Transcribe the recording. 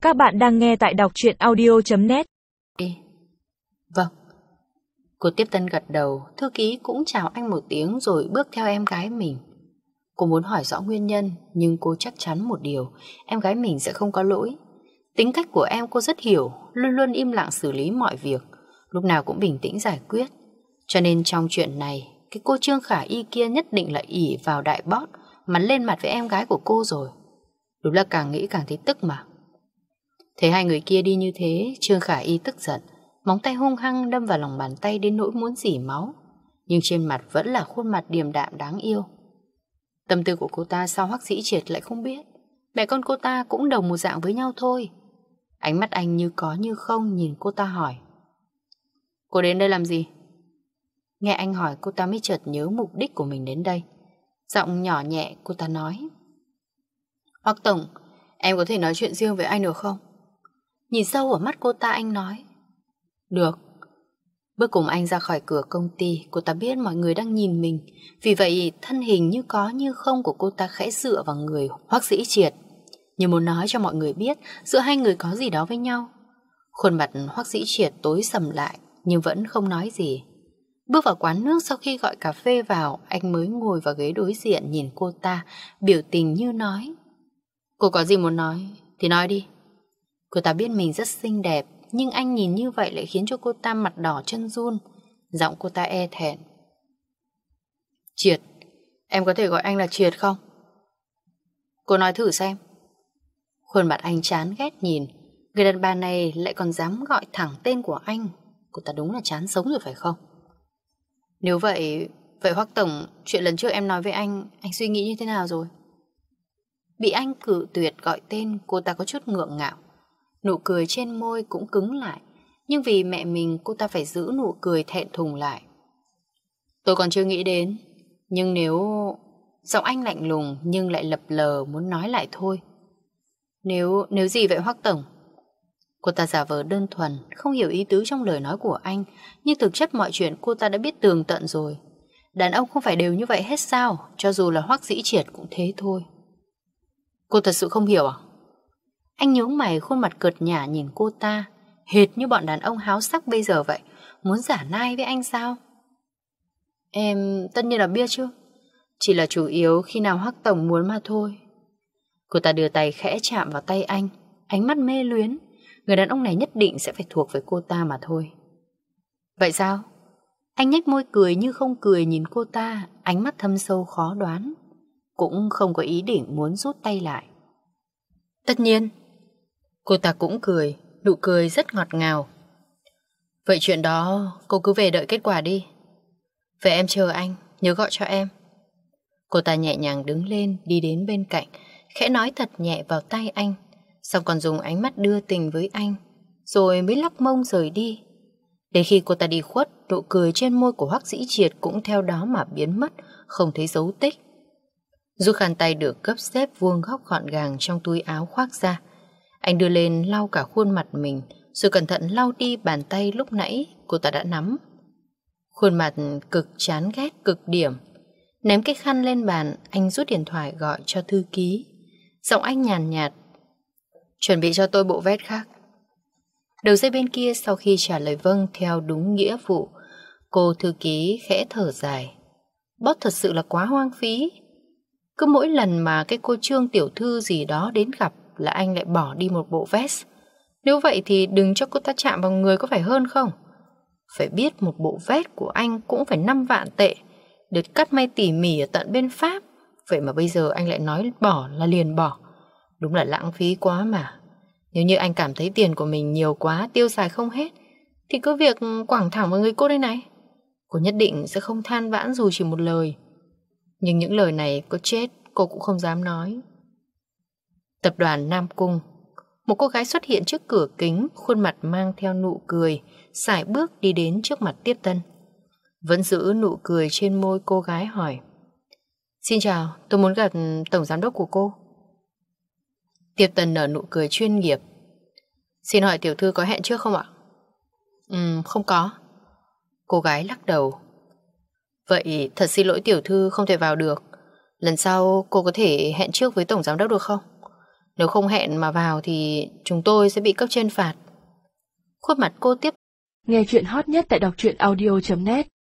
Các bạn đang nghe tại đọc truyện audio.net. Đi. Vâng. Cô tiếp tân gật đầu, thư ký cũng chào anh một tiếng rồi bước theo em gái mình. Cô muốn hỏi rõ nguyên nhân, nhưng cô chắc chắn một điều, em gái mình sẽ không có lỗi. Tính cách của em cô rất hiểu, luôn luôn im lặng xử lý mọi việc, lúc nào cũng bình tĩnh giải quyết. Cho nên trong chuyện này, cái cô Trương Khả Y kia nhất định là ỷ vào đại boss mà lên mặt với em gái của cô rồi. Đúng là càng nghĩ càng thấy tức mà. Thấy hai người kia đi như thế, Trương Khả Y tức giận, móng tay hung hăng đâm vào lòng bàn tay đến nỗi muốn rỉ máu, nhưng trên mặt vẫn là khuôn mặt điềm đạm đáng yêu. Tâm tư của cô ta sao Hoắc Dĩ Triệt lại không biết. Mẹ con cô ta cũng đồng một dạng với nhau thôi. Ánh mắt anh như có như không nhìn cô ta hỏi: cô đến đây làm gì? Nghe anh hỏi, cô ta mới chợt nhớ mục đích của mình đến đây. Giọng nhỏ nhẹ cô ta nói: Hoắc Tổng, em có thể nói chuyện riêng với anh được không? Nhìn sâu ở mắt cô ta, anh nói: được. Bước cùng anh ra khỏi cửa công ty, cô ta biết mọi người đang nhìn mình, vì vậy thân hình như có như không của cô ta khẽ dựa vào người Hoắc Dĩ Triệt, như muốn nói cho mọi người biết giữa hai người có gì đó với nhau. Khuôn mặt Hoắc Dĩ Triệt tối sầm lại, nhưng vẫn không nói gì. Bước vào quán nước sau khi gọi cà phê vào, anh mới ngồi vào ghế đối diện nhìn cô ta, biểu tình như nói: cô có gì muốn nói thì nói đi. Cô ta biết mình rất xinh đẹp, nhưng anh nhìn như vậy lại khiến cho cô ta mặt đỏ chân run. Giọng cô ta e thẹn: Triệt, em có thể gọi anh là Triệt không? Cô nói thử xem. Khuôn mặt anh chán ghét nhìn, người đàn bà này lại còn dám gọi thẳng tên của anh. Cô ta đúng là chán sống rồi phải không? Nếu vậy Hoắc Tổng, chuyện lần trước em nói với anh suy nghĩ như thế nào rồi? Bị anh cự tuyệt gọi tên, cô ta có chút ngượng ngạo. Nụ cười trên môi cũng cứng lại, nhưng vì mẹ mình cô ta phải giữ nụ cười thẹn thùng lại. Tôi còn chưa nghĩ đến, nhưng nếu... Giọng anh lạnh lùng nhưng lại lập lờ muốn nói lại thôi. Nếu gì vậy Hoắc Tổng? Cô ta giả vờ đơn thuần, không hiểu ý tứ trong lời nói của anh, nhưng thực chất mọi chuyện cô ta đã biết tường tận rồi. Đàn ông không phải đều như vậy hết sao? Cho dù là Hoắc Dĩ Triệt cũng thế thôi. Cô thật sự không hiểu à? Anh nhướng mày, khuôn mặt cợt nhả nhìn cô ta, hệt như bọn đàn ông háo sắc bây giờ vậy. Muốn giả nai với anh sao? Em tất nhiên là biết chứ, chỉ là chủ yếu khi nào Hoắc Tổng muốn mà thôi. Cô ta đưa tay khẽ chạm vào tay anh, ánh mắt mê luyến. Người đàn ông này nhất định sẽ phải thuộc với cô ta mà thôi. Vậy sao? Anh nhếch môi cười như không cười nhìn cô ta, ánh mắt thâm sâu khó đoán. Cũng không có ý định muốn rút tay lại. Tất nhiên. Cô ta cũng cười, nụ cười rất ngọt ngào. Vậy chuyện đó cô cứ về đợi kết quả đi. Vậy em chờ anh, nhớ gọi cho em. Cô ta nhẹ nhàng đứng lên, đi đến bên cạnh, khẽ nói thật nhẹ vào tai anh, xong còn dùng ánh mắt đưa tình với anh, rồi mới lắc mông rời đi. Đến khi cô ta đi khuất, nụ cười trên môi của Hoắc Dĩ Triệt cũng theo đó mà biến mất, không thấy dấu tích. Rút khăn tay được gấp xếp vuông góc gọn gàng trong túi áo khoác ra. Anh đưa lên lau cả khuôn mặt mình, rồi cẩn thận lau đi bàn tay lúc nãy cô ta đã nắm. Khuôn mặt cực chán ghét cực điểm. Ném cái khăn lên bàn, anh rút điện thoại gọi cho thư ký. Giọng anh nhàn nhạt: chuẩn bị cho tôi bộ vest khác. Đầu dây bên kia sau khi trả lời vâng theo đúng nghĩa vụ, cô thư ký khẽ thở dài. Boss thật sự là quá hoang phí. Cứ mỗi lần mà cái cô Trương tiểu thư gì đó đến gặp là anh lại bỏ đi một bộ vest. Nếu vậy thì đừng cho cô ta chạm vào người có phải hơn không? Phải biết một bộ vest của anh cũng phải 5 vạn tệ, được cắt may tỉ mỉ ở tận bên Pháp. Vậy mà bây giờ anh lại nói bỏ là liền bỏ. Đúng là lãng phí quá mà. Nếu như anh cảm thấy tiền của mình nhiều quá, tiêu xài không hết, thì cứ việc quẳng thẳng vào người cô đây này. Cô nhất định sẽ không than vãn dù chỉ một lời. Nhưng những lời này có chết cô cũng không dám nói. Tập đoàn Nam Cung. Một cô gái xuất hiện trước cửa kính, khuôn mặt mang theo nụ cười, sải bước đi đến trước mặt tiếp tân. Vẫn giữ nụ cười trên môi, cô gái hỏi: xin chào, tôi muốn gặp tổng giám đốc của cô. Tiếp tân nở nụ cười chuyên nghiệp: xin hỏi tiểu thư có hẹn trước không ạ? Không có. Cô gái lắc đầu: vậy thật xin lỗi tiểu thư không thể vào được. Lần sau cô có thể hẹn trước với tổng giám đốc được không? Nếu không hẹn mà vào thì chúng tôi sẽ bị cấp trên phạt. Khuôn mặt cô tiếp. Nghe chuyện hot nhất tại đọc truyện audio.net